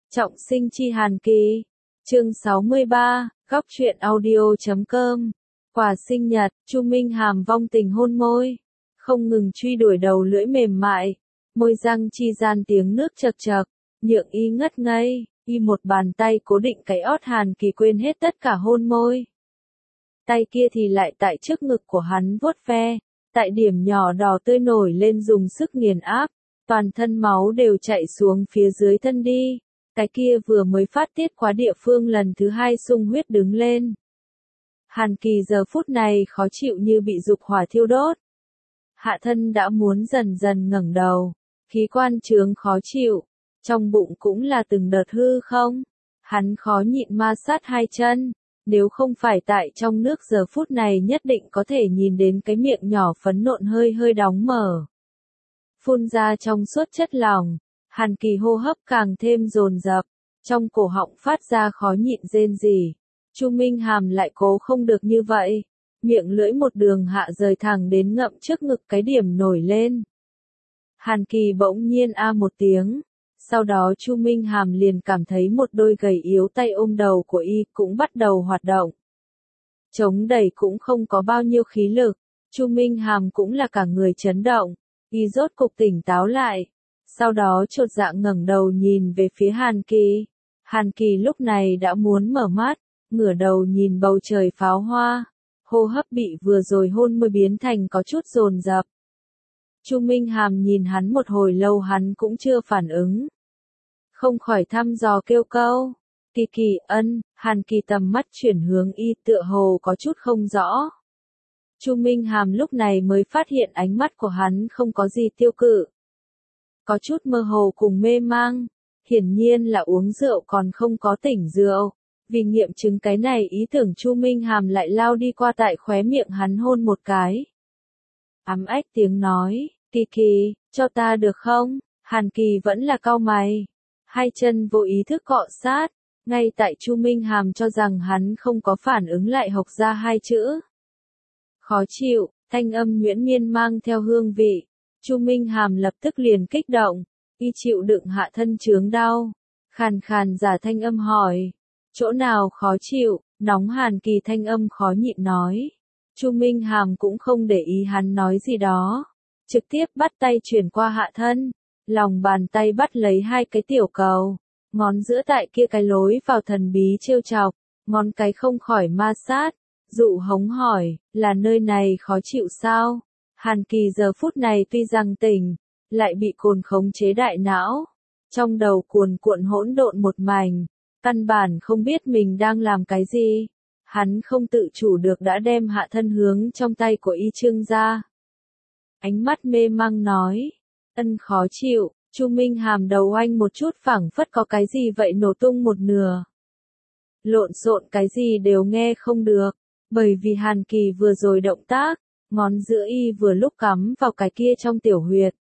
Trọng sinh chi Hàn Kỳ. Chương 63, góc truyện audio.com. Quà sinh nhật, Chu Minh Hàm vong tình hôn môi, không ngừng truy đuổi đầu lưỡi mềm mại, môi răng chi gian tiếng nước chậc chậc, nhượng y ngất ngây, y một bàn tay cố định cái ót Hàn Kỳ quên hết tất cả hôn môi. Tay kia thì lại tại trước ngực của hắn vuốt ve, tại điểm nhỏ đỏ tươi nổi lên dùng sức nghiền áp, toàn thân máu đều chạy xuống phía dưới thân đi. Cái kia vừa mới phát tiết quá địa phương lần thứ hai sung huyết đứng lên. Hàn Kỳ giờ phút này khó chịu như bị dục hỏa thiêu đốt. Hạ thân đã muốn dần dần ngẩng đầu, khí quan chướng khó chịu, trong bụng cũng là từng đợt hư không. Hắn khó nhịn ma sát hai chân, nếu không phải tại trong nước giờ phút này nhất định có thể nhìn đến cái miệng nhỏ phấn nộn hơi hơi đóng mở. Phun ra trong suốt chất lỏng. Hàn Kỳ hô hấp càng thêm dồn dập, trong cổ họng phát ra khó nhịn rên rỉ. Chu Minh Hàm lại cố không được như vậy, miệng lưỡi một đường hạ rời thẳng đến ngậm trước ngực cái điểm nổi lên. Hàn Kỳ bỗng nhiên a một tiếng, sau đó Chu Minh Hàm liền cảm thấy một đôi gầy yếu tay ôm đầu của y cũng bắt đầu hoạt động. Chống đẩy cũng không có bao nhiêu khí lực, Chu Minh Hàm cũng là cả người chấn động, y rốt cục tỉnh táo lại. Sau đó chột dạ ngẩng đầu nhìn về phía Hàn Kỳ. Hàn Kỳ lúc này đã muốn mở mắt, ngửa đầu nhìn bầu trời pháo hoa, hô hấp bị vừa rồi hôn môi biến thành có chút dồn dập. Chu Minh Hàm nhìn hắn một hồi lâu hắn cũng chưa phản ứng. Không khỏi thăm dò kêu câu. Kỳ Kỳ ân, Hàn Kỳ tầm mắt chuyển hướng y tựa hồ có chút không rõ. Chu Minh Hàm lúc này mới phát hiện ánh mắt của hắn không có gì tiêu cự. Có chút mơ hồ cùng mê mang, hiển nhiên là uống rượu còn không có tỉnh rượu. Vì nghiệm chứng cái này ý tưởng Chu Minh Hàm lại lao đi qua tại khóe miệng hắn hôn một cái. Ám ách tiếng nói, Kỳ Kỳ, cho ta được không? Hàn Kỳ vẫn là cau mày. Hai chân vô ý thức cọ sát, ngay tại Chu Minh Hàm cho rằng hắn không có phản ứng lại hộc ra hai chữ. Khó chịu, thanh âm nhuyễn miên mang theo hương vị. Chu Minh Hàm lập tức liền kích động, y chịu đựng hạ thân chướng đau, khàn khàn giả thanh âm hỏi, chỗ nào khó chịu, nóng. Hàn Kỳ thanh âm khó nhịn nói. Chu Minh Hàm cũng không để ý hắn nói gì đó, trực tiếp bắt tay chuyển qua hạ thân, lòng bàn tay bắt lấy hai cái tiểu cầu, ngón giữa tại kia cái lối vào thần bí trêu chọc, ngón cái không khỏi ma sát, dụ hống hỏi, là nơi này khó chịu sao? Hàn Kỳ giờ phút này tuy rằng tỉnh, lại bị cồn khống chế đại não. Trong đầu cuồn cuộn hỗn độn một mảnh, căn bản không biết mình đang làm cái gì. Hắn không tự chủ được đã đem hạ thân hướng trong tay của y trương ra. Ánh mắt mê mang nói, ân khó chịu. Chu Minh Hàm đầu oanh một chút phảng phất có cái gì vậy nổ tung một nửa. Lộn xộn cái gì đều nghe không được, bởi vì Hàn Kỳ vừa rồi động tác. Ngón giữa y vừa lúc cắm vào cái kia trong tiểu huyệt.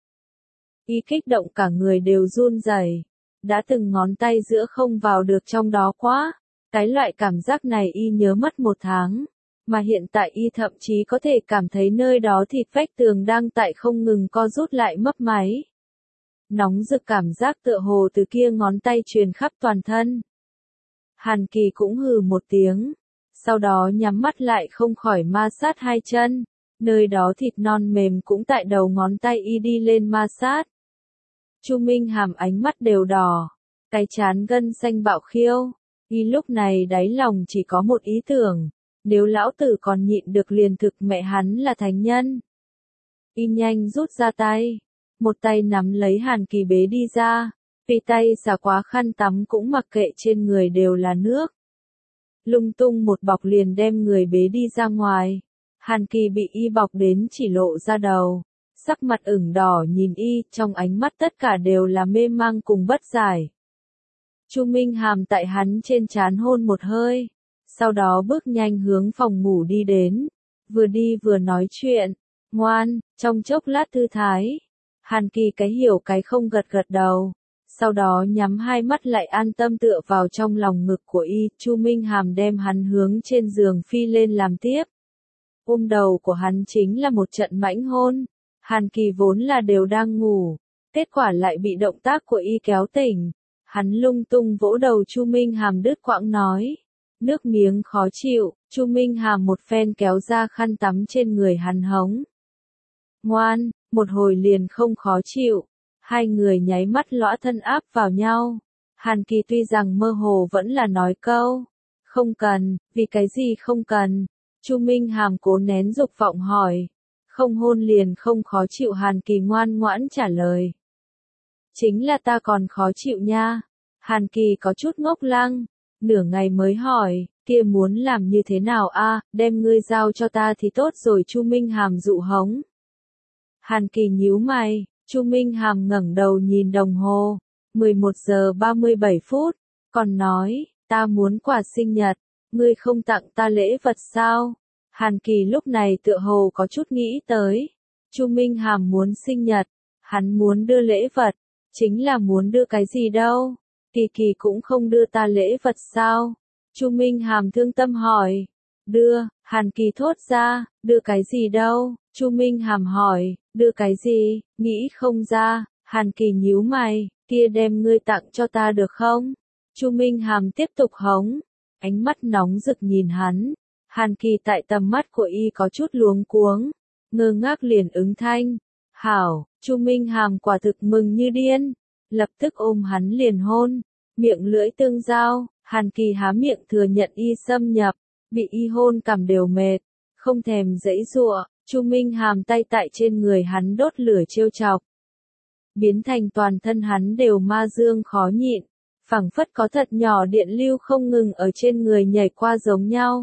Y kích động cả người đều run rẩy, đã từng ngón tay giữa không vào được trong đó quá. Cái loại cảm giác này y nhớ mất một tháng, mà hiện tại y thậm chí có thể cảm thấy nơi đó thịt vách tường đang tại không ngừng co rút lại mấp máy. Nóng rực cảm giác tựa hồ từ kia ngón tay truyền khắp toàn thân. Hàn Kỳ cũng hừ một tiếng, sau đó nhắm mắt lại không khỏi ma sát hai chân. Nơi đó thịt non mềm cũng tại đầu ngón tay y đi lên ma sát. Chu Minh Hàm ánh mắt đều đỏ, cái trán gân xanh bạo khiêu, y lúc này đáy lòng chỉ có một ý tưởng, nếu lão tử còn nhịn được liền thực mẹ hắn là thánh nhân. Y nhanh rút ra tay, một tay nắm lấy Hàn Kỳ bế đi ra, vì tay xả quá khăn tắm cũng mặc kệ trên người đều là nước. Lung tung một bọc liền đem người bế đi ra ngoài. Hàn Kỳ bị y bọc đến chỉ lộ ra đầu, sắc mặt ửng đỏ nhìn y, trong ánh mắt tất cả đều là mê mang cùng bất giải. Chu Minh Hàm tại hắn trên trán hôn một hơi, sau đó bước nhanh hướng phòng ngủ đi đến, vừa đi vừa nói chuyện, ngoan, trong chốc lát thư thái. Hàn Kỳ cái hiểu cái không gật gật đầu, sau đó nhắm hai mắt lại an tâm tựa vào trong lòng ngực của y. Chu Minh Hàm đem hắn hướng trên giường phi lên làm tiếp. Ôm đầu của hắn chính là một trận mãnh hôn. Hàn Kỳ vốn là đều đang ngủ, kết quả lại bị động tác của y kéo tỉnh. Hắn lung tung vỗ đầu Chu Minh Hàm đứt quãng nói. Nước miếng khó chịu, Chu Minh Hàm một phen kéo ra khăn tắm trên người hắn hống. Ngoan, một hồi liền không khó chịu. Hai người nháy mắt lõa thân áp vào nhau. Hàn Kỳ tuy rằng mơ hồ vẫn là nói câu. Không cần, vì cái gì không cần? Chu Minh Hàm cố nén dục vọng hỏi. Không hôn liền không khó chịu, Hàn Kỳ ngoan ngoãn trả lời. Chính là ta còn khó chịu nha. Hàn Kỳ có chút ngốc lăng, nửa ngày mới hỏi, kia muốn làm như thế nào a? Đem ngươi giao cho ta thì tốt rồi. Chu Minh Hàm dụ hống. Hàn Kỳ nhíu mày, Chu Minh Hàm ngẩng đầu nhìn đồng hồ, 11 giờ 37 phút, còn nói, ta muốn quà sinh nhật, ngươi không tặng ta lễ vật sao? Hàn Kỳ lúc này tựa hồ có chút nghĩ tới, Chu Minh Hàm muốn sinh nhật, hắn muốn đưa lễ vật, chính là muốn đưa cái gì đâu? Kỳ Kỳ cũng không đưa ta lễ vật sao? Chu Minh Hàm thương tâm hỏi. Đưa, Hàn Kỳ thốt ra, đưa cái gì đâu? Chu Minh Hàm hỏi, đưa cái gì? Nghĩ không ra. Hàn Kỳ nhíu mày, kia đem ngươi tặng cho ta được không? Chu Minh Hàm tiếp tục hống, ánh mắt nóng rực nhìn hắn. Hàn Kỳ tại tầm mắt của y có chút luống cuống, ngơ ngác liền ứng thanh. Hảo, Chu Minh Hàm quả thực mừng như điên, lập tức ôm hắn liền hôn, miệng lưỡi tương giao. Hàn Kỳ há miệng thừa nhận y xâm nhập, bị y hôn cằm đều mệt, không thèm giãy giụa. Chu Minh Hàm tay tại trên người hắn đốt lửa trêu chọc, biến thành toàn thân hắn đều ma dương khó nhịn, phảng phất có thật nhỏ điện lưu không ngừng ở trên người nhảy qua giống nhau.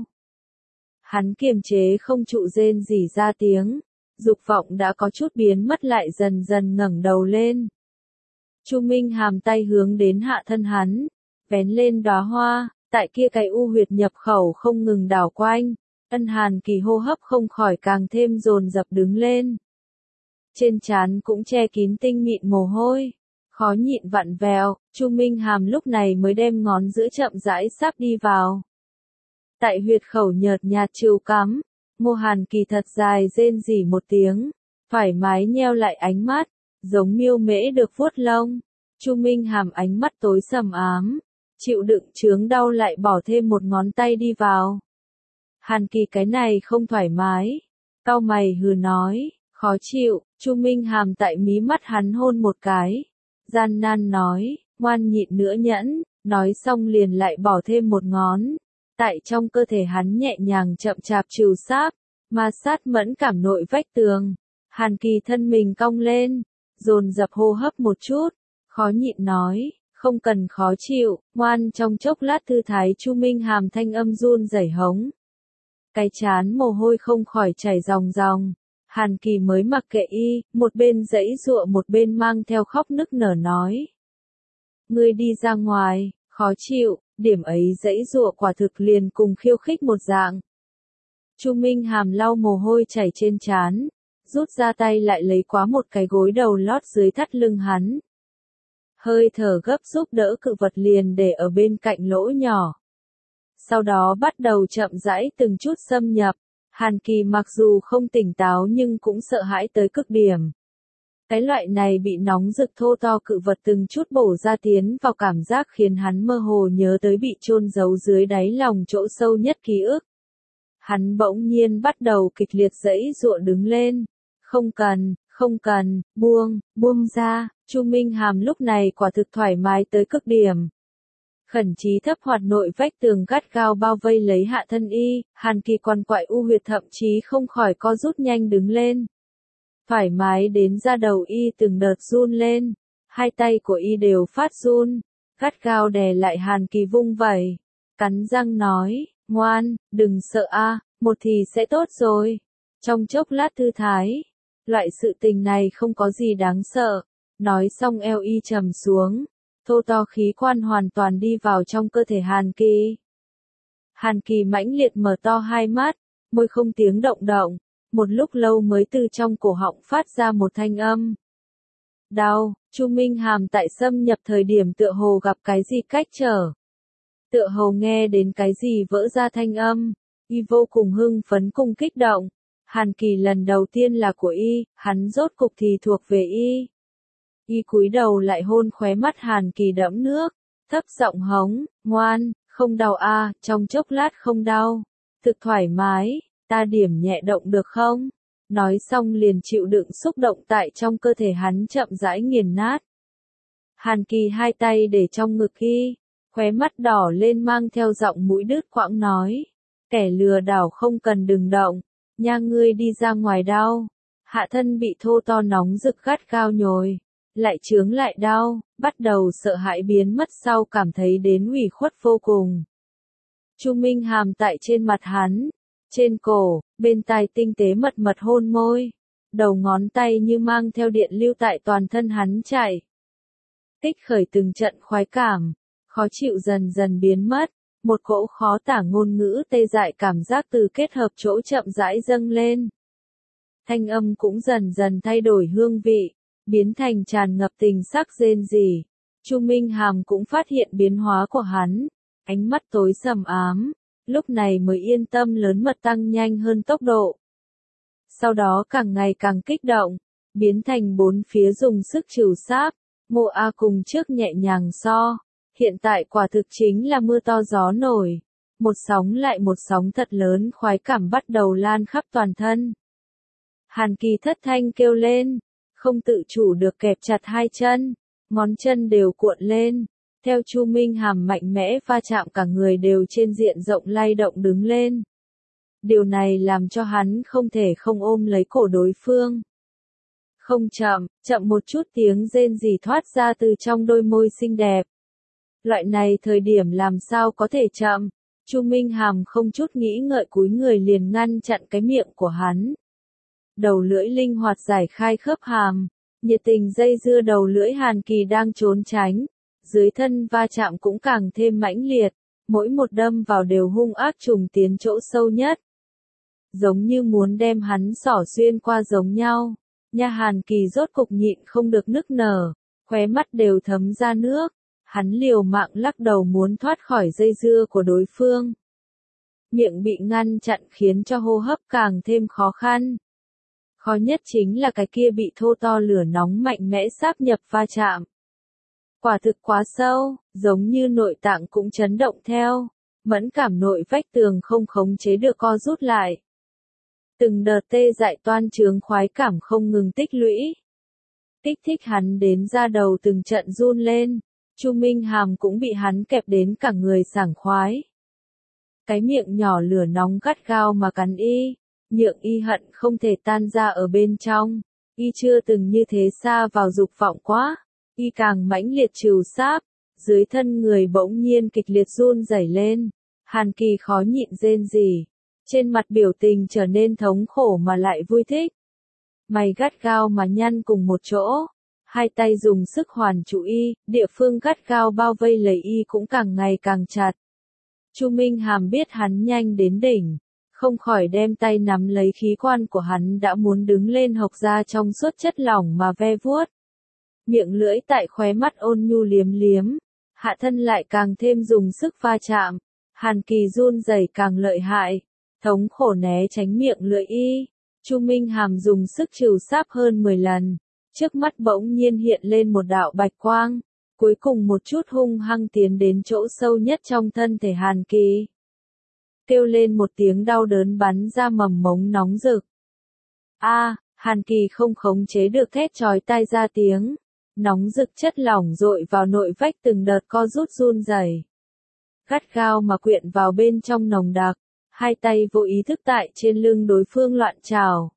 Hắn kiềm chế không trụ rên rỉ ra tiếng, dục vọng đã có chút biến mất lại dần dần ngẩng đầu lên. Chu Minh Hàm tay hướng đến hạ thân hắn, vén lên đóa hoa, tại kia cái u huyệt nhập khẩu không ngừng đảo quanh. Hàn Kỳ hô hấp không khỏi càng thêm dồn dập đứng lên. Trên trán cũng che kín tinh mịn mồ hôi, khó nhịn vặn vẹo. Chu Minh Hàm lúc này mới đem ngón giữa chậm rãi sáp đi vào. Tại huyệt khẩu nhợt nhạt chiều cắm, Ngô Hàn Kỳ thật dài rên rỉ một tiếng, thoải mái nheo lại ánh mắt, giống miêu mễ được vuốt lông. Chu Minh Hàm ánh mắt tối sầm ám, chịu đựng chướng đau lại bỏ thêm một ngón tay đi vào. Hàn Kỳ cái này không thoải mái, cau mày hừ nói, khó chịu. Chu Minh Hàm tại mí mắt hắn hôn một cái, gian nan nói, ngoan nhịn nữa nhẫn, nói xong liền lại bỏ thêm một ngón, tại trong cơ thể hắn nhẹ nhàng chậm chạp trìu sáp, ma sát mẫn cảm nội vách tường. Hàn Kỳ thân mình cong lên, dồn dập hô hấp một chút, khó nhịn nói, không cần khó chịu, ngoan. Trong chốc lát thư thái Chu Minh Hàm thanh âm run rẩy hống, cái chán mồ hôi không khỏi chảy ròng ròng. Hàn Kỳ mới mặc kệ y, một bên giãy giụa một bên mang theo khóc nức nở nói. Ngươi đi ra ngoài, khó chịu, điểm ấy giãy giụa quả thực liền cùng khiêu khích một dạng. Chu Minh Hàm lau mồ hôi chảy trên trán, rút ra tay lại lấy quá một cái gối đầu lót dưới thắt lưng hắn. Hơi thở gấp giúp đỡ cự vật liền để ở bên cạnh lỗ nhỏ. Sau đó bắt đầu chậm rãi từng chút xâm nhập. Hàn Kỳ mặc dù không tỉnh táo nhưng cũng sợ hãi tới cực điểm. Cái loại này bị nóng rực thô to cự vật từng chút bổ ra tiến vào cảm giác khiến hắn mơ hồ nhớ tới bị chôn giấu dưới đáy lòng chỗ sâu nhất ký ức. Hắn bỗng nhiên bắt đầu kịch liệt giãy giụa đứng lên. Không cần, buông ra. Chu Minh Hàm lúc này quả thực thoải mái tới cực điểm. Khẩn chí thấp hoạt nội vách tường gắt gao bao vây lấy hạ thân y, Hàn Kỳ quằn quại u huyệt thậm chí không khỏi co rút nhanh đứng lên. Thoải mái đến da đầu y từng đợt run lên, hai tay của y đều phát run, gắt gao đè lại Hàn Kỳ vung vẩy, cắn răng nói, ngoan, đừng sợ a, một thì sẽ tốt rồi. Trong chốc lát thư thái, loại sự tình này không có gì đáng sợ, nói xong eo y trầm xuống. Thô to khí quan hoàn toàn đi vào trong cơ thể Hàn Kỳ. Hàn Kỳ mãnh liệt mở to hai mắt, môi không tiếng động động, một lúc lâu mới từ trong cổ họng phát ra một thanh âm. Đau. Chu Minh Hàm tại xâm nhập thời điểm tựa hồ gặp cái gì cách trở. Tựa hồ nghe đến cái gì vỡ ra thanh âm, y vô cùng hưng phấn cùng kích động. Hàn Kỳ lần đầu tiên là của y, hắn rốt cục thì thuộc về y. Y cúi đầu lại hôn khóe mắt Hàn Kỳ đẫm nước, thấp giọng hống, ngoan, không đau à, trong chốc lát không đau, thực thoải mái, ta điểm nhẹ động được không? Nói xong liền chịu đựng xúc động tại trong cơ thể hắn chậm rãi nghiền nát. Hàn Kỳ hai tay để trong ngực Y, khóe mắt đỏ lên mang theo giọng mũi đứt quãng nói, kẻ lừa đảo không cần đừng động, nha ngươi đi ra ngoài đau. Hạ thân bị thô to nóng rực gắt gao nhồi, lại chướng lại đau, bắt đầu sợ hãi biến mất sau cảm thấy đến ủy khuất vô cùng. Chu Minh Hàm tại trên mặt hắn, trên cổ, bên tai tinh tế mật mật hôn môi, đầu ngón tay như mang theo điện lưu tại toàn thân hắn chạy. Tích khởi từng trận khoái cảm, khó chịu dần dần biến mất, một cỗ khó tả ngôn ngữ tê dại cảm giác từ kết hợp chỗ chậm rãi dâng lên. Thanh âm cũng dần dần thay đổi hương vị, biến thành tràn ngập tình sắc rên rỉ. Chu Minh Hàm cũng phát hiện biến hóa của hắn, ánh mắt tối sầm ám, lúc này mới yên tâm lớn mật tăng nhanh hơn tốc độ. Sau đó càng ngày càng kích động, biến thành bốn phía dùng sức trừ sáp, Mộ A cùng trước nhẹ nhàng so, hiện tại quả thực chính là mưa to gió nổi, một sóng lại một sóng thật lớn khoái cảm bắt đầu lan khắp toàn thân. Hàn Kỳ thất thanh kêu lên, không tự chủ được kẹp chặt hai chân, ngón chân đều cuộn lên, theo Chu Minh Hàm mạnh mẽ va chạm cả người đều trên diện rộng lay động đứng lên. Điều này làm cho hắn không thể không ôm lấy cổ đối phương. Không chậm, chậm một chút tiếng rên rỉ thoát ra từ trong đôi môi xinh đẹp. Loại này thời điểm làm sao có thể chậm, Chu Minh Hàm không chút nghĩ ngợi cúi người liền ngăn chặn cái miệng của hắn. Đầu lưỡi linh hoạt giải khai khớp hàm, nhiệt tình dây dưa đầu lưỡi Hàn Kỳ đang trốn tránh, dưới thân va chạm cũng càng thêm mãnh liệt, mỗi một đâm vào đều hung ác trùng tiến chỗ sâu nhất. Giống như muốn đem hắn xỏ xuyên qua giống nhau, nha Hàn Kỳ rốt cục nhịn không được nức nở, khóe mắt đều thấm ra nước, hắn liều mạng lắc đầu muốn thoát khỏi dây dưa của đối phương. Miệng bị ngăn chặn khiến cho hô hấp càng thêm khó khăn. Khó nhất chính là cái kia bị thô to lửa nóng mạnh mẽ sáp nhập va chạm. Quả thực quá sâu, giống như nội tạng cũng chấn động theo, mẫn cảm nội vách tường không khống chế được co rút lại. Từng đợt tê dại toan trướng khoái cảm không ngừng tích lũy. Kích thích hắn đến da đầu từng trận run lên, Chu Minh Hàm cũng bị hắn kẹp đến cả người sảng khoái. Cái miệng nhỏ lửa nóng gắt gao mà cắn Y, nhượng Y hận không thể tan ra ở bên trong, Y chưa từng như thế xa vào dục vọng quá, Y càng mãnh liệt trừ sáp, dưới thân người bỗng nhiên kịch liệt run rẩy lên, Hàn Kỳ khó nhịn rên rỉ, trên mặt biểu tình trở nên thống khổ mà lại vui thích. Mày gắt gao mà nhăn cùng một chỗ, hai tay dùng sức hoàn trụ Y, địa phương gắt gao bao vây lấy Y cũng càng ngày càng chặt. Chu Minh Hàm biết hắn nhanh đến đỉnh, không khỏi đem tay nắm lấy khí quan của hắn đã muốn đứng lên hộc ra trong suốt chất lỏng mà ve vuốt. Miệng lưỡi tại khóe mắt ôn nhu liếm liếm, hạ thân lại càng thêm dùng sức va chạm, Hàn Kỳ run rẩy càng lợi hại, thống khổ né tránh miệng lưỡi Y, Chu Minh Hàm dùng sức trừ sáp hơn 10 lần, trước mắt bỗng nhiên hiện lên một đạo bạch quang, cuối cùng một chút hung hăng tiến đến chỗ sâu nhất trong thân thể Hàn Kỳ. Kêu lên một tiếng đau đớn bắn ra mầm mống nóng rực. A, Hàn Kỳ không khống chế được thét chói tai ra tiếng, nóng rực chất lỏng dội vào nội vách từng đợt co rút run rẩy. Gắt gao mà quyện vào bên trong nồng đặc, hai tay vô ý thức tại trên lưng đối phương loạn trào.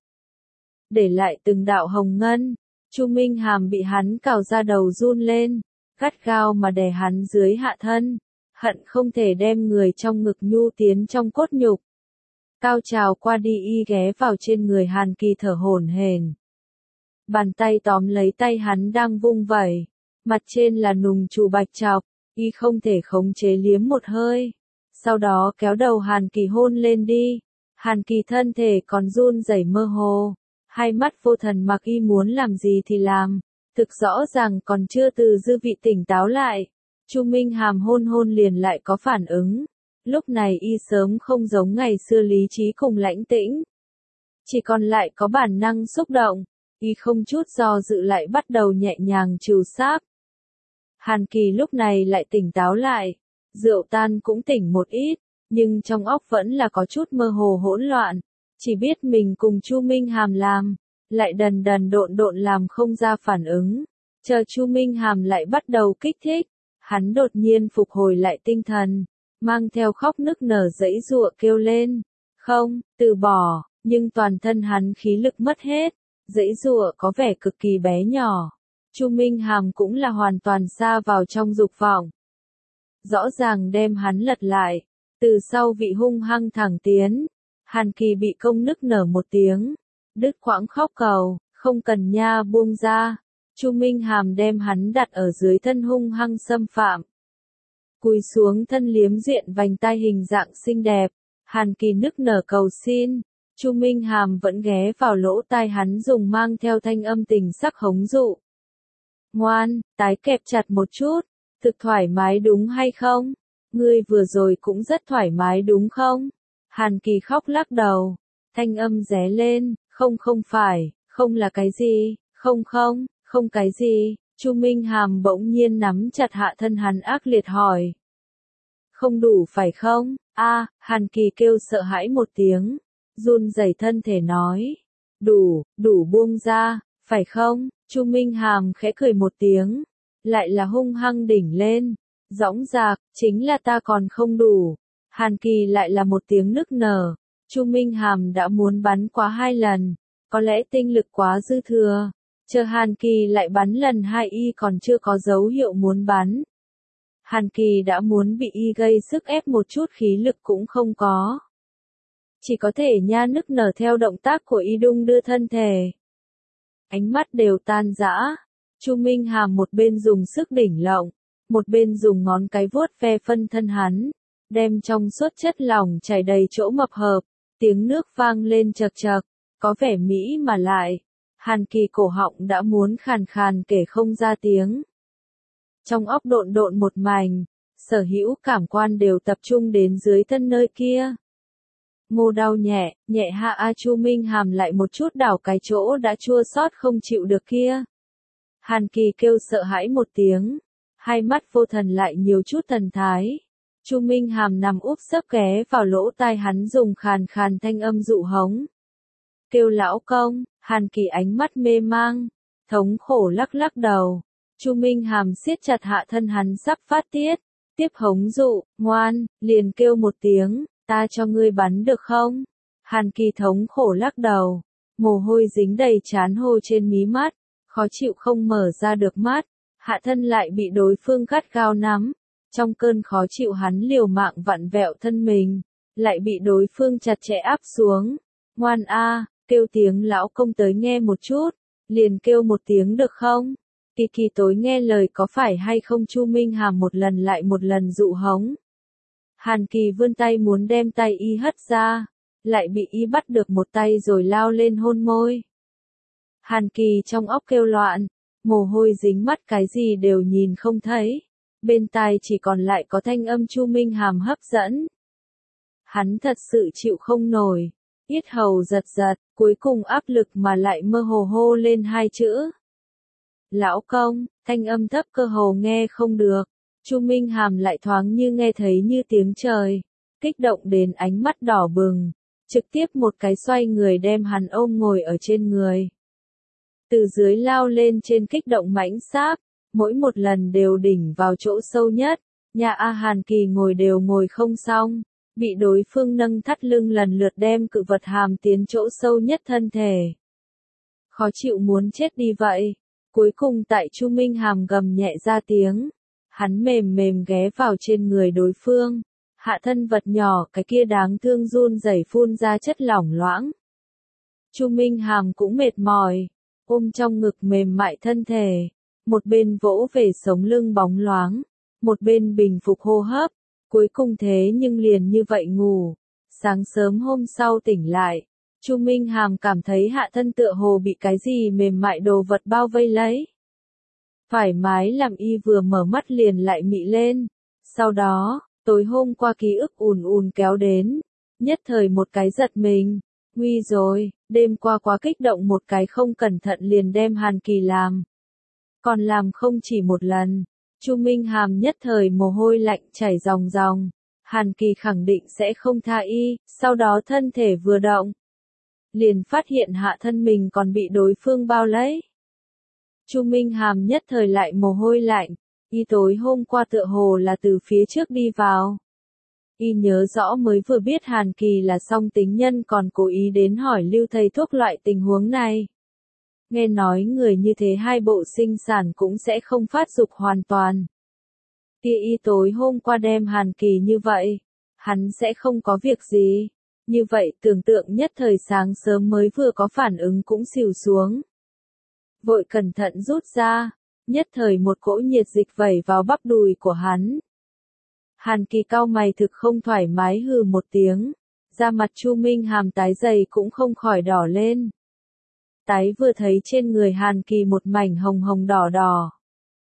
Để lại từng đạo hồng ngân, Chu Minh Hàm bị hắn cào ra đầu run lên, gắt gao mà đè hắn dưới hạ thân, hận không thể đem người trong ngực nhu tiến trong cốt nhục. Cao trào qua đi Y ghé vào trên người Hàn Kỳ thở hổn hển. Bàn tay tóm lấy tay hắn đang vung vẩy, mặt trên là nùng chủ bạch chọc, Y không thể khống chế liếm một hơi. Sau đó kéo đầu Hàn Kỳ hôn lên đi, Hàn Kỳ thân thể còn run rẩy mơ hồ, hai mắt vô thần mặc Y muốn làm gì thì làm, thực rõ ràng còn chưa từ dư vị tỉnh táo lại. Chu Minh Hàm hôn hôn liền lại có phản ứng, lúc này Y sớm không giống ngày xưa lý trí cùng lãnh tĩnh. Chỉ còn lại có bản năng xúc động, Y không chút do dự lại bắt đầu nhẹ nhàng trừ sáp. Hàn Kỳ lúc này lại tỉnh táo lại, rượu tan cũng tỉnh một ít, nhưng trong óc vẫn là có chút mơ hồ hỗn loạn, chỉ biết mình cùng Chu Minh Hàm làm, lại đần đần độn độn làm không ra phản ứng. Chờ Chu Minh Hàm lại bắt đầu kích thích, hắn đột nhiên phục hồi lại tinh thần, mang theo khóc nức nở giãy giụa kêu lên, không, từ bỏ, nhưng toàn thân hắn khí lực mất hết, giãy giụa có vẻ cực kỳ bé nhỏ. Chu Minh Hàm cũng là hoàn toàn sa vào trong dục vọng. Rõ ràng đem hắn lật lại, từ sau vị hung hăng thẳng tiến, Hàn Kỳ bị công nức nở một tiếng, đứt quãng khóc cầu, không cần nha buông ra. Chu Minh Hàm đem hắn đặt ở dưới thân hung hăng xâm phạm. Cúi xuống thân liếm diện vành tai hình dạng xinh đẹp, Hàn Kỳ nức nở cầu xin, Chu Minh Hàm vẫn ghé vào lỗ tai hắn dùng mang theo thanh âm tình sắc hống dụ. Ngoan, tái kẹp chặt một chút, thực thoải mái đúng hay không? Ngươi vừa rồi cũng rất thoải mái đúng không? Hàn Kỳ khóc lắc đầu, thanh âm ré lên, không phải, không là cái gì, không cái gì. Chu Minh Hàm bỗng nhiên nắm chặt hạ thân hắn ác liệt hỏi. Không đủ phải không? Hàn Kỳ kêu sợ hãi một tiếng, run rẩy thân thể nói. Đủ buông ra, phải không? Chu Minh Hàm khẽ cười một tiếng, lại là hung hăng đỉnh lên, dõng dạc, chính là ta còn không đủ. Hàn Kỳ lại là một tiếng nức nở, Chu Minh Hàm đã muốn bắn quá 2 lần, có lẽ tinh lực quá dư thừa. Chờ Hàn Kỳ lại bắn lần 2 y còn chưa có dấu hiệu muốn bắn. Hàn Kỳ đã muốn bị y gây sức ép một chút khí lực cũng không có. Chỉ có thể nha nức nở theo động tác của y đung đưa thân thể. Ánh mắt đều tan rã. Chu Minh Hàm một bên dùng sức đỉnh lộng, một bên dùng ngón cái vuốt ve phân thân hắn, đem trong suốt chất lỏng chảy đầy chỗ mập hợp, tiếng nước vang lên chật chật, có vẻ mỹ mà lại. Hàn Kỳ cổ họng đã muốn khàn khàn kể không ra tiếng. Trong óc độn độn một mảnh, sở hữu cảm quan đều tập trung đến dưới thân nơi kia. Ngô đau nhẹ hạ Chu Minh Hàm lại một chút đảo cái chỗ đã chua xót không chịu được kia. Hàn Kỳ kêu sợ hãi một tiếng, hai mắt vô thần lại nhiều chút thần thái. Chu Minh Hàm nằm úp sấp ghé vào lỗ tai hắn dùng khàn khàn thanh âm dụ hống. Kêu lão công. Hàn Kỳ ánh mắt mê mang, thống khổ lắc lắc đầu. Chu Minh Hàm siết chặt hạ thân hắn sắp phát tiết, tiếp hống dụ, ngoan, liền kêu một tiếng, ta cho ngươi bắn được không? Hàn Kỳ thống khổ lắc đầu, mồ hôi dính đầy trán hô trên mí mắt, khó chịu không mở ra được mắt, hạ thân lại bị đối phương gắt gao nắm, trong cơn khó chịu hắn liều mạng vặn vẹo thân mình, lại bị đối phương chặt chẽ áp xuống. Ngoan kêu tiếng lão công tới nghe một chút, liền kêu một tiếng được không? Kỳ tối nghe lời có phải hay không? Chu Minh Hàm một lần lại một lần dụ hống. Hàn Kỳ vươn tay muốn đem tay y hất ra, lại bị y bắt được một tay rồi lao lên hôn môi. Hàn Kỳ trong óc kêu loạn, mồ hôi dính mắt cái gì đều nhìn không thấy, bên tai chỉ còn lại có thanh âm Chu Minh Hàm hấp dẫn. Hắn thật sự chịu không nổi. Yết hầu giật giật, cuối cùng áp lực mà lại mơ hồ hô lên 2 chữ. Lão công, thanh âm thấp cơ hồ nghe không được. Chu Minh Hàm lại thoáng như nghe thấy như tiếng trời, kích động đến ánh mắt đỏ bừng, trực tiếp một cái xoay người đem hắn ôm ngồi ở trên người. Từ dưới lao lên trên kích động mãnh sáp, mỗi một lần đều đỉnh vào chỗ sâu nhất, nhà Hàn Kỳ ngồi đều ngồi không xong. Bị đối phương nâng thắt lưng lần lượt đem cự vật hàm tiến chỗ sâu nhất thân thể. Khó chịu muốn chết đi vậy. Cuối cùng tại Chu Minh Hàm gầm nhẹ ra tiếng. Hắn mềm mềm ghé vào trên người đối phương. Hạ thân vật nhỏ cái kia đáng thương run rẩy phun ra chất lỏng loãng. Chu Minh Hàm cũng mệt mỏi. Ôm trong ngực mềm mại thân thể. Một bên vỗ về sống lưng bóng loáng. Một bên bình phục hô hấp. Cuối cùng thế nhưng liền như vậy ngủ. Sáng sớm hôm sau tỉnh lại, Chu Minh Hàm cảm thấy hạ thân tựa hồ bị cái gì mềm mại đồ vật bao vây lấy. Thoải mái làm y vừa mở mắt liền lại mị lên. Sau đó, tối hôm qua ký ức ùn ùn kéo đến. Nhất thời một cái giật mình. Nguy rồi, đêm qua quá kích động một cái không cẩn thận liền đem Hàn Kỳ làm. Còn làm không chỉ một lần, Chu Minh Hàm nhất thời mồ hôi lạnh chảy ròng ròng. Hàn Kỳ khẳng định sẽ không tha y, sau đó thân thể vừa động. Liền phát hiện hạ thân mình còn bị đối phương bao lấy. Chu Minh Hàm nhất thời lại mồ hôi lạnh, y tối hôm qua tựa hồ là từ phía trước đi vào. Y nhớ rõ mới vừa biết Hàn Kỳ là song tính nhân còn cố ý đến hỏi Lưu thầy thuốc loại tình huống này. Nghe nói người như thế hai bộ sinh sản cũng sẽ không phát dục hoàn toàn. Kia y tối hôm qua đem Hàn Kỳ như vậy, hắn sẽ không có việc gì. Như vậy tưởng tượng nhất thời sáng sớm mới vừa có phản ứng cũng xỉu xuống. Vội cẩn thận rút ra, nhất thời một cỗ nhiệt dịch vẩy vào bắp đùi của hắn. Hàn Kỳ cau mày thực không thoải mái hừ một tiếng, da mặt Chu Minh Hàm tái dày cũng không khỏi đỏ lên. Tái vừa thấy trên người Hàn Kỳ một mảnh hồng hồng đỏ đỏ.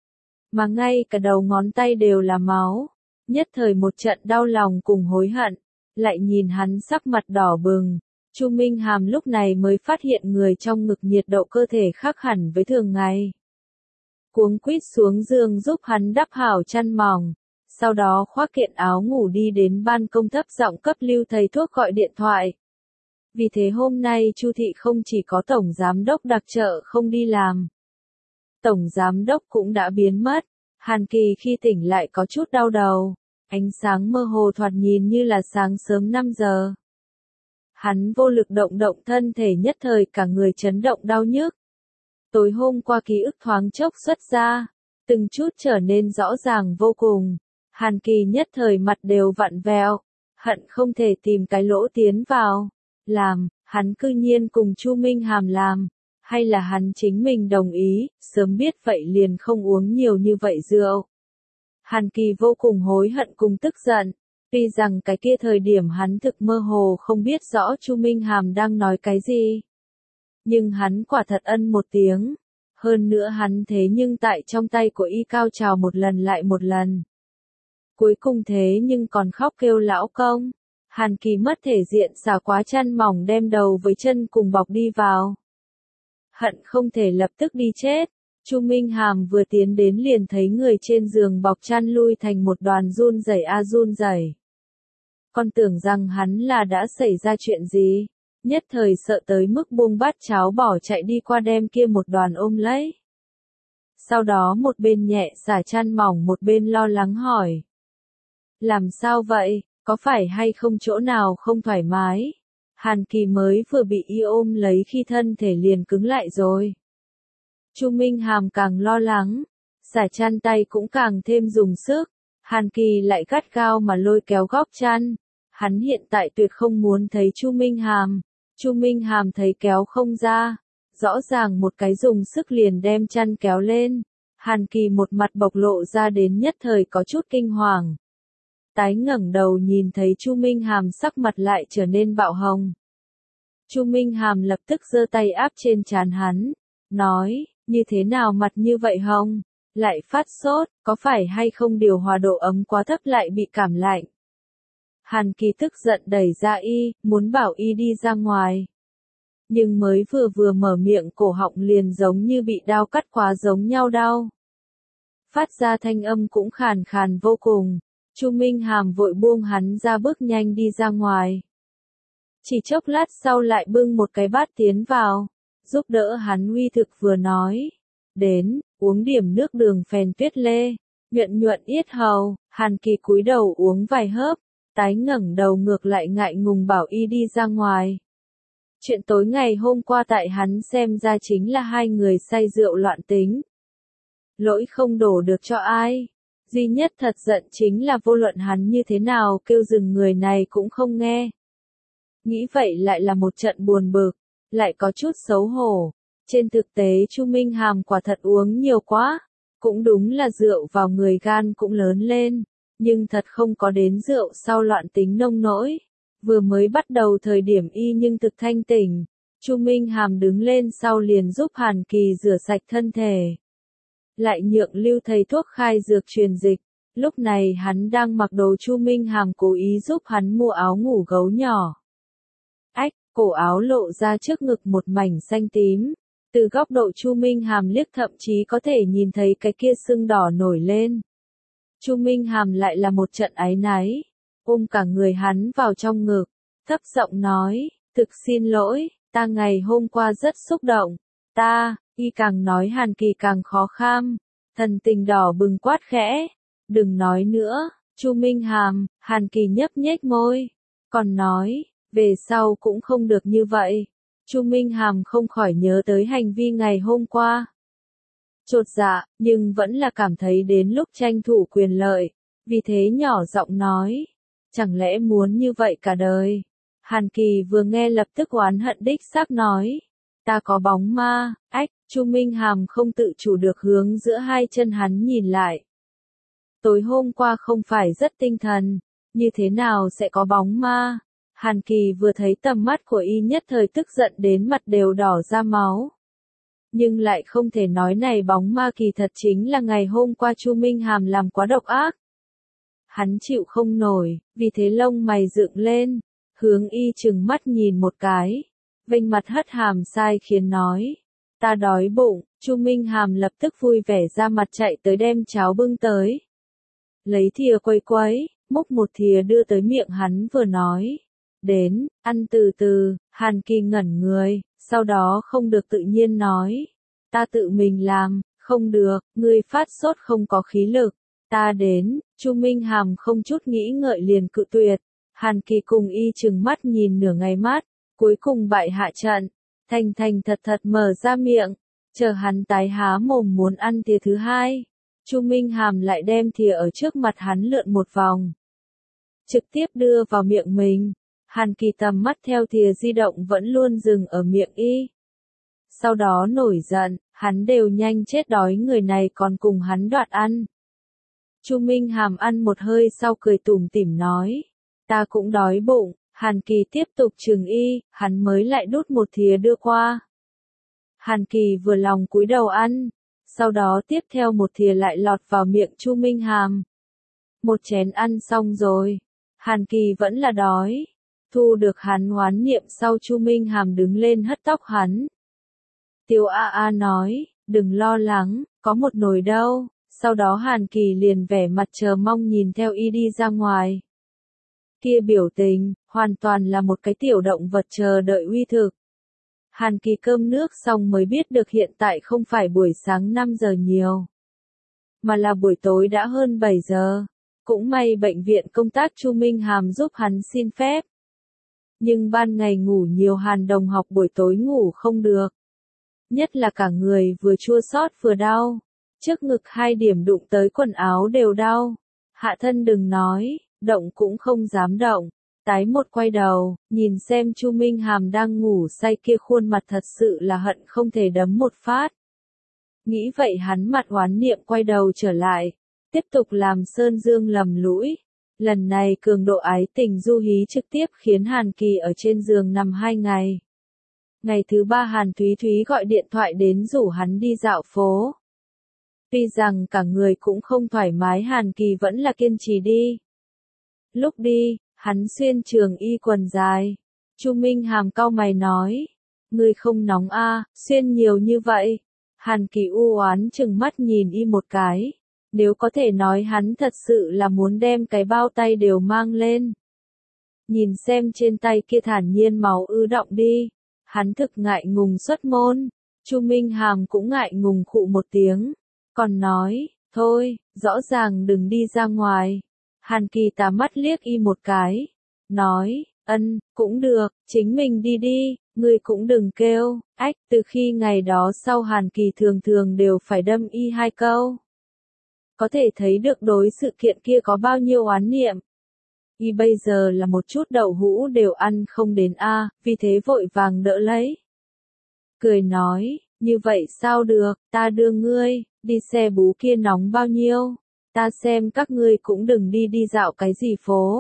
Mà ngay cả đầu ngón tay đều là máu, nhất thời một trận đau lòng cùng hối hận, lại nhìn hắn sắc mặt đỏ bừng. Chu Minh Hàm lúc này mới phát hiện người trong ngực nhiệt độ cơ thể khác hẳn với thường ngày. Cuống quýt xuống giường giúp hắn đắp hảo chăn mỏng, sau đó khoác kiện áo ngủ đi đến ban công thấp giọng cấp Lưu thầy thuốc gọi điện thoại. Vì thế hôm nay Chu thị không chỉ có tổng giám đốc đặc trợ không đi làm. Tổng giám đốc cũng đã biến mất, Hàn Kỳ khi tỉnh lại có chút đau đầu, ánh sáng mơ hồ thoạt nhìn như là sáng sớm 5 giờ. Hắn vô lực động động thân thể nhất thời cả người chấn động đau nhức. Tối hôm qua ký ức thoáng chốc xuất ra, từng chút trở nên rõ ràng vô cùng. Hàn Kỳ nhất thời mặt đều vặn vẹo, hận không thể tìm cái lỗ tiến vào. Làm, hắn cư nhiên cùng Chu Minh Hàm làm, hay là hắn chính mình đồng ý, sớm biết vậy liền không uống nhiều như vậy rượu. Hàn Kỳ vô cùng hối hận cùng tức giận, tuy rằng cái kia thời điểm hắn thực mơ hồ không biết rõ Chu Minh Hàm đang nói cái gì. Nhưng hắn quả thật ân một tiếng, hơn nữa hắn thế nhưng tại trong tay của y cao trào một lần lại một lần. Cuối cùng thế nhưng còn khóc kêu lão công. Hàn Kỳ mất thể diện xả quá chăn mỏng đem đầu với chân cùng bọc đi vào. Hận không thể lập tức đi chết. Chu Minh Hàm vừa tiến đến liền thấy người trên giường bọc chăn lui thành một đoàn run rẩy run rẩy. Con tưởng rằng hắn là đã xảy ra chuyện gì, nhất thời sợ tới mức buông bát cháo bỏ chạy đi qua đem kia một đoàn ôm lấy. Sau đó một bên nhẹ xả chăn mỏng một bên lo lắng hỏi. Làm sao vậy? Có phải hay không chỗ nào không thoải mái? Hàn Kỳ mới vừa bị y ôm lấy khi thân thể liền cứng lại rồi. Chu Minh Hàm càng lo lắng, xả chăn tay cũng càng thêm dùng sức. Hàn Kỳ lại gắt gao mà lôi kéo góc chăn. Hắn hiện tại tuyệt không muốn thấy Chu Minh Hàm. Chu Minh Hàm thấy kéo không ra, rõ ràng một cái dùng sức liền đem chăn kéo lên. Hàn Kỳ một mặt bộc lộ ra đến nhất thời có chút kinh hoàng. Tái ngẩng đầu nhìn thấy Chu Minh Hàm sắc mặt lại trở nên bạo hồng. Chu Minh Hàm lập tức giơ tay áp trên trán hắn, nói, như thế nào mặt như vậy hồng, lại phát sốt, có phải hay không điều hòa độ ấm quá thấp lại bị cảm lạnh. Hàn Kỳ tức giận đẩy ra y, muốn bảo y đi ra ngoài. Nhưng mới vừa mở miệng cổ họng liền giống như bị đao cắt quá giống nhau đau. Phát ra thanh âm cũng khàn khàn vô cùng. Chu Minh Hàm vội buông hắn ra bước nhanh đi ra ngoài. Chỉ chốc lát sau lại bưng một cái bát tiến vào, giúp đỡ hắn uy thực vừa nói. Đến, uống điểm nước đường phèn tuyết lê, nhuận nhuận yết hầu. Hàn Kỳ cúi đầu uống vài hớp, tái ngẩng đầu ngược lại ngại ngùng bảo y đi ra ngoài. Chuyện tối ngày hôm qua tại hắn xem ra chính là hai người say rượu loạn tính. Lỗi không đổ được cho ai. Duy nhất thật giận chính là vô luận hắn như thế nào kêu dừng người này cũng không nghe. Nghĩ vậy lại là một trận buồn bực, lại có chút xấu hổ. Trên thực tế Chu Minh Hàm quả thật uống nhiều quá, cũng đúng là rượu vào người gan cũng lớn lên, nhưng thật không có đến rượu sau loạn tính nông nỗi. Vừa mới bắt đầu thời điểm y nhưng thực thanh tỉnh, Chu Minh Hàm đứng lên sau liền giúp Hàn Kỳ rửa sạch thân thể. Lại nhượng Lưu thầy thuốc khai dược truyền dịch, lúc này hắn đang mặc đồ. Chu Minh Hàm cố ý giúp hắn mua áo ngủ gấu nhỏ. Ách, cổ áo lộ ra trước ngực một mảnh xanh tím. Từ góc độ Chu Minh Hàm liếc thậm chí có thể nhìn thấy cái kia sưng đỏ nổi lên. Chu Minh Hàm lại là một trận áy náy, ôm cả người hắn vào trong ngực, thấp giọng nói, thực xin lỗi, ta ngày hôm qua rất xúc động, y càng nói Hàn Kỳ càng khó kham, thần tình đỏ bừng quát khẽ, đừng nói nữa, Chu Minh Hàm, Hàn Kỳ nhấp nhếch môi, còn nói, về sau cũng không được như vậy. Chu Minh Hàm không khỏi nhớ tới hành vi ngày hôm qua. Chột dạ, nhưng vẫn là cảm thấy đến lúc tranh thủ quyền lợi, vì thế nhỏ giọng nói, chẳng lẽ muốn như vậy cả đời. Hàn Kỳ vừa nghe lập tức oán hận đích xác nói, ta có bóng ma, Chu Minh Hàm không tự chủ được hướng giữa hai chân hắn nhìn lại. Tối hôm qua không phải rất tinh thần, như thế nào sẽ có bóng ma? Hàn Kỳ vừa thấy tầm mắt của y nhất thời tức giận đến mặt đều đỏ ra máu. Nhưng lại không thể nói này bóng ma kỳ thật chính là ngày hôm qua Chu Minh Hàm làm quá độc ác. Hắn chịu không nổi, vì thế lông mày dựng lên, hướng y chừng mắt nhìn một cái, vênh mặt hất hàm sai khiến nói, ta đói bụng. Chu Minh Hàm lập tức vui vẻ ra mặt chạy tới đem cháo bưng tới. Lấy thìa quấy quấy, múc một thìa đưa tới miệng hắn vừa nói, đến, ăn từ từ. Hàn Kỳ ngẩn người, sau đó không được tự nhiên nói, ta tự mình làm, không được, ngươi phát sốt không có khí lực, ta đến. Chu Minh Hàm không chút nghĩ ngợi liền cự tuyệt. Hàn Kỳ cùng y chừng mắt nhìn nửa ngày mắt, cuối cùng bại hạ trận, thành thành thật thật mở ra miệng, chờ hắn tái há mồm muốn ăn thìa thứ hai. Chu Minh Hàm lại đem thìa ở trước mặt hắn lượn một vòng, trực tiếp đưa vào miệng mình. Hàn Kỳ tầm mắt theo thìa di động vẫn luôn dừng ở miệng y. Sau đó nổi giận, hắn đều nhanh chết đói người này còn cùng hắn đoạt ăn. Chu Minh Hàm ăn một hơi sau cười tủm tỉm nói, ta cũng đói bụng. Hàn Kỳ tiếp tục chừng y, hắn mới lại đút một thìa đưa qua. Hàn Kỳ vừa lòng cúi đầu ăn, sau đó tiếp theo một thìa lại lọt vào miệng Chu Minh Hàm. Một chén ăn xong rồi, Hàn Kỳ vẫn là đói. Thu được hắn oán niệm sau Chu Minh Hàm đứng lên hất tóc hắn. Tiêu A A nói, đừng lo lắng, có một nồi đâu. Sau đó Hàn Kỳ liền vẻ mặt chờ mong nhìn theo y đi ra ngoài. Kia biểu tình, hoàn toàn là một cái tiểu động vật chờ đợi uy thực. Hàn Kỳ cơm nước xong mới biết được hiện tại không phải buổi sáng 5 giờ nhiều, mà là buổi tối đã hơn 7 giờ. Cũng may bệnh viện công tác Chu Minh Hàm giúp hắn xin phép. Nhưng ban ngày ngủ nhiều Hàn đồng học buổi tối ngủ không được. Nhất là cả người vừa chua xót vừa đau. Trước ngực 2 điểm đụng tới quần áo đều đau. Hạ thân đừng nói, động cũng không dám động. Tái một quay đầu, nhìn xem Chu Minh Hàm đang ngủ say kia khuôn mặt thật sự là hận không thể đấm một phát. Nghĩ vậy hắn mặt oán niệm quay đầu trở lại, tiếp tục làm sơn dương lầm lũi. Lần này cường độ ái tình du hí trực tiếp khiến Hàn Kỳ ở trên giường nằm 2 ngày. Ngày thứ 3 Hàn Thúy Thúy gọi điện thoại đến rủ hắn đi dạo phố. Tuy rằng cả người cũng không thoải mái Hàn Kỳ vẫn là kiên trì đi. Lúc đi, hắn xuyên trường y quần dài. Chu Minh Hàm cau mày nói, ngươi không nóng a, xuyên nhiều như vậy. Hàn Kỳ u oán chừng mắt nhìn y một cái. Nếu có thể nói hắn thật sự là muốn đem cái bao tay đều mang lên. Nhìn xem trên tay kia thản nhiên máu ứ động đi. Hắn thực ngại ngùng xuất môn. Chu Minh Hàm cũng ngại ngùng khụ một tiếng. Còn nói, thôi, rõ ràng đừng đi ra ngoài. Hàn Kỳ tà mắt liếc y một cái. Nói, cũng được, chính mình đi đi, ngươi cũng đừng kêu. Từ khi ngày đó sau Hàn Kỳ thường thường đều phải đâm y 2 câu. Có thể thấy được đối sự kiện kia có bao nhiêu oán niệm. Y bây giờ là một chút đậu hũ đều ăn không đến a, vì thế vội vàng đỡ lấy. Cười nói, như vậy sao được, ta đưa ngươi, đi xe bú kia nóng bao nhiêu, ta xem các ngươi cũng đừng đi dạo cái gì phố.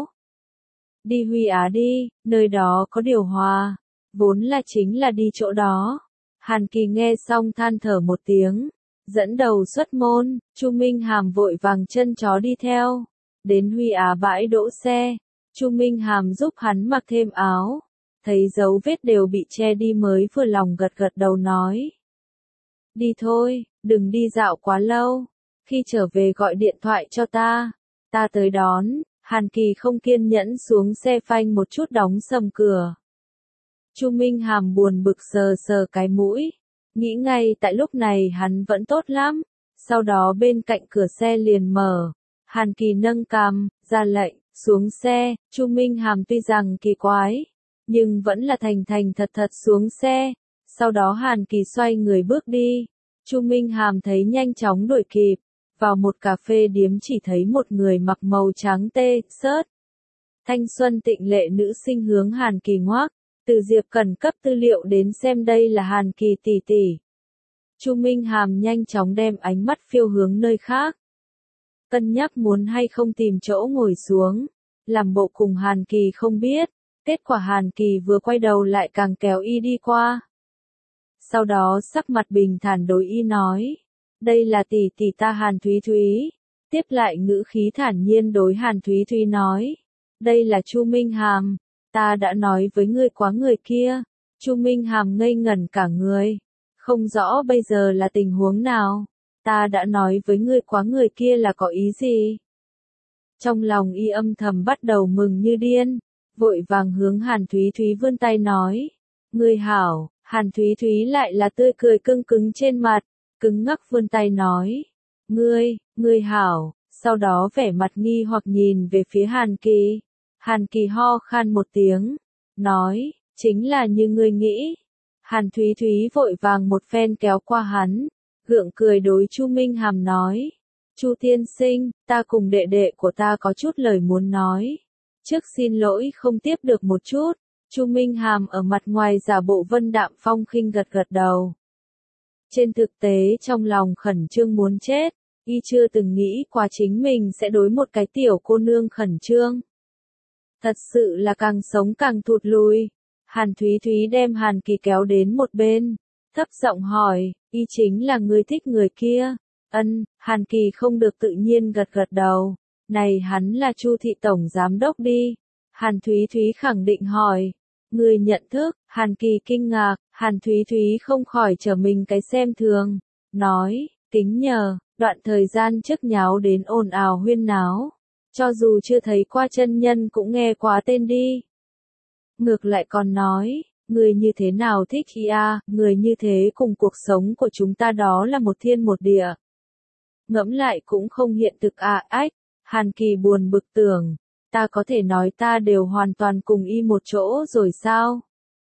Đi Huy Á đi, nơi đó có điều hòa, vốn là chính là đi chỗ đó. Hàn Kỳ nghe xong than thở một tiếng. Dẫn đầu xuất môn, Chu Minh Hàm vội vàng chân chó đi theo. Đến Huy Á bãi đỗ xe, Chu Minh Hàm giúp hắn mặc thêm áo. thấy dấu vết đều bị che đi mới vừa lòng gật gật đầu nói. Đi thôi, đừng đi dạo quá lâu, khi trở về gọi điện thoại cho ta tới đón. Hàn Kỳ không kiên nhẫn xuống xe phanh một chút đóng sầm cửa. Chu Minh Hàm buồn bực sờ sờ cái mũi, nghĩ ngay tại lúc này hắn vẫn tốt lắm, sau đó bên cạnh cửa xe liền mở, Hàn Kỳ nâng cằm, ra lệnh, xuống xe. Chu Minh Hàm tuy rằng kỳ quái, nhưng vẫn là thành thành thật thật xuống xe, sau đó Hàn Kỳ xoay người bước đi, Chu Minh Hàm thấy nhanh chóng đuổi kịp. Vào một cà phê điếm chỉ thấy một người mặc màu trắng t-shirt. Thanh xuân tịnh lệ nữ sinh hướng Hàn Kỳ ngoác, từ Diệp Cần cấp tư liệu đến xem đây là Hàn Kỳ tỷ tỷ. Chu Minh Hàm nhanh chóng đem ánh mắt phiêu hướng nơi khác. Cân nhắc muốn hay không tìm chỗ ngồi xuống, làm bộ cùng Hàn Kỳ không biết, kết quả Hàn Kỳ vừa quay đầu lại càng kéo y đi qua. Sau đó sắc mặt bình thản đối y nói. Đây là tỷ tỷ ta Hàn Thúy Thúy. Tiếp lại ngữ khí thản nhiên đối Hàn Thúy Thúy nói. Đây là Chu Minh Hàm. Ta đã nói với ngươi quá người kia. Chu Minh Hàm ngây ngẩn cả người. Không rõ bây giờ là tình huống nào. Ta đã nói với ngươi quá người kia là có ý gì? Trong lòng y âm thầm bắt đầu mừng như điên. Vội vàng hướng Hàn Thúy Thúy vươn tay nói. Ngươi hảo. Hàn Thúy Thúy lại là tươi cười cưng cứng trên mặt. Cứng ngắc vươn tay nói. Ngươi hảo, sau đó vẻ mặt nghi hoặc nhìn về phía Hàn Kỳ. Hàn Kỳ ho khan một tiếng, nói, chính là như ngươi nghĩ. Hàn Thúy Thúy vội vàng một phen kéo qua hắn, gượng cười đối Chu Minh Hàm nói. Chu tiên sinh, ta cùng đệ đệ của ta có chút lời muốn nói. Trước xin lỗi không tiếp được một chút. Chu Minh Hàm ở mặt ngoài giả bộ vân đạm phong khinh gật gật đầu. Trên thực tế trong lòng khẩn trương muốn chết, y chưa từng nghĩ qua chính mình sẽ đối một cái tiểu cô nương khẩn trương. Thật sự là càng sống càng thụt lùi. Hàn Thúy Thúy đem Hàn Kỳ kéo đến một bên, thấp giọng hỏi, y chính là người thích người kia. Ân, Hàn Kỳ không được tự nhiên gật gật đầu. Này hắn là Chu thị tổng giám đốc đi. Hàn Thúy Thúy khẳng định hỏi. Người nhận thức, Hàn Kỳ kinh ngạc, Hàn Thúy Thúy không khỏi trở mình cái xem thường, nói, kính nhờ, đoạn thời gian trước nháo đến ồn ào huyên náo, cho dù chưa thấy qua chân nhân cũng nghe quá tên đi. Ngược lại còn nói, người như thế nào thích người như thế cùng cuộc sống của chúng ta đó là một thiên một địa. Ngẫm lại cũng không hiện thực ách, Hàn Kỳ buồn bực tưởng. Ta có thể nói ta đều hoàn toàn cùng y một chỗ rồi sao?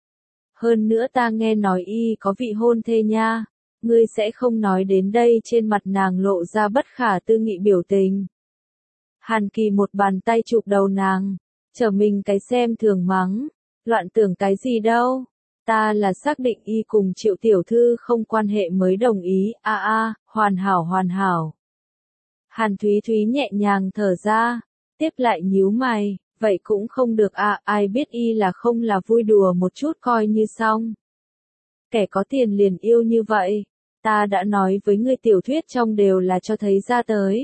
Hơn nữa ta nghe nói y có vị hôn thê nha. Ngươi sẽ không nói đến đây trên mặt nàng lộ ra bất khả tư nghị biểu tình. Hàn Kỳ một bàn tay chụp đầu nàng, trở mình cái xem thường mắng. Loạn tưởng cái gì đâu? Ta là xác định y cùng Triệu tiểu thư không quan hệ mới đồng ý. Hoàn hảo hoàn hảo. Hàn Thúy Thúy nhẹ nhàng thở ra. Tiếp lại nhíu mày, vậy cũng không được ai biết y là không là vui đùa một chút coi như xong. Kẻ có tiền liền yêu như vậy, ta đã nói với ngươi tiểu thuyết trong đều là cho thấy ra tới.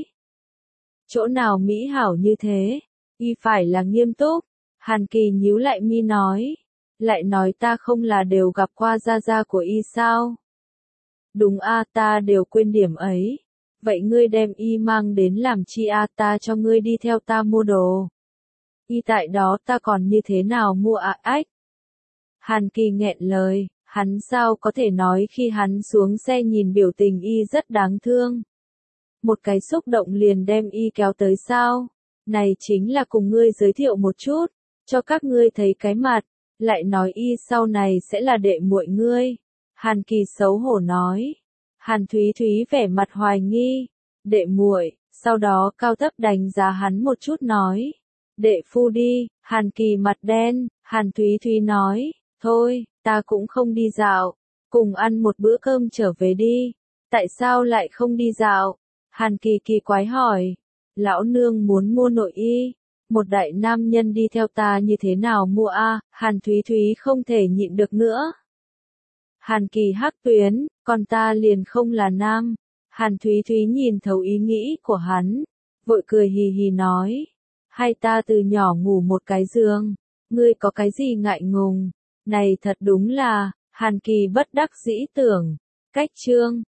Chỗ nào mỹ hảo như thế, y phải là nghiêm túc. Hàn Kỳ nhíu lại mi nói, lại nói ta không là đều gặp qua gia gia của y sao? Đúng ta đều quên điểm ấy. Vậy ngươi đem y mang đến làm chi ta cho ngươi đi theo ta mua đồ. Y tại đó ta còn như thế nào mua ách? Hàn Kỳ nghẹn lời, hắn sao có thể nói khi hắn xuống xe nhìn biểu tình y rất đáng thương. Một cái xúc động liền đem y kéo tới sao? Này chính là cùng ngươi giới thiệu một chút, cho các ngươi thấy cái mặt, lại nói y sau này sẽ là đệ muội ngươi. Hàn Kỳ xấu hổ nói. Hàn Thúy Thúy vẻ mặt hoài nghi, đệ muội, sau đó cao thấp đánh giá hắn một chút nói, đệ phu đi. Hàn Kỳ mặt đen, Hàn Thúy Thúy nói, thôi, ta cũng không đi dạo, cùng ăn một bữa cơm trở về đi. Tại sao lại không đi dạo? Hàn Kỳ kỳ quái hỏi, lão nương muốn mua nội y, một đại nam nhân đi theo ta như thế nào mua Hàn Thúy Thúy không thể nhịn được nữa. Hàn Kỳ hắc tuyến, còn ta liền không là nam. Hàn Thúy Thúy nhìn thấu ý nghĩ của hắn, vội cười hì hì nói, hay ta từ nhỏ ngủ một cái giường, ngươi có cái gì ngại ngùng, Này thật đúng là, Hàn Kỳ bất đắc dĩ tưởng, cách chương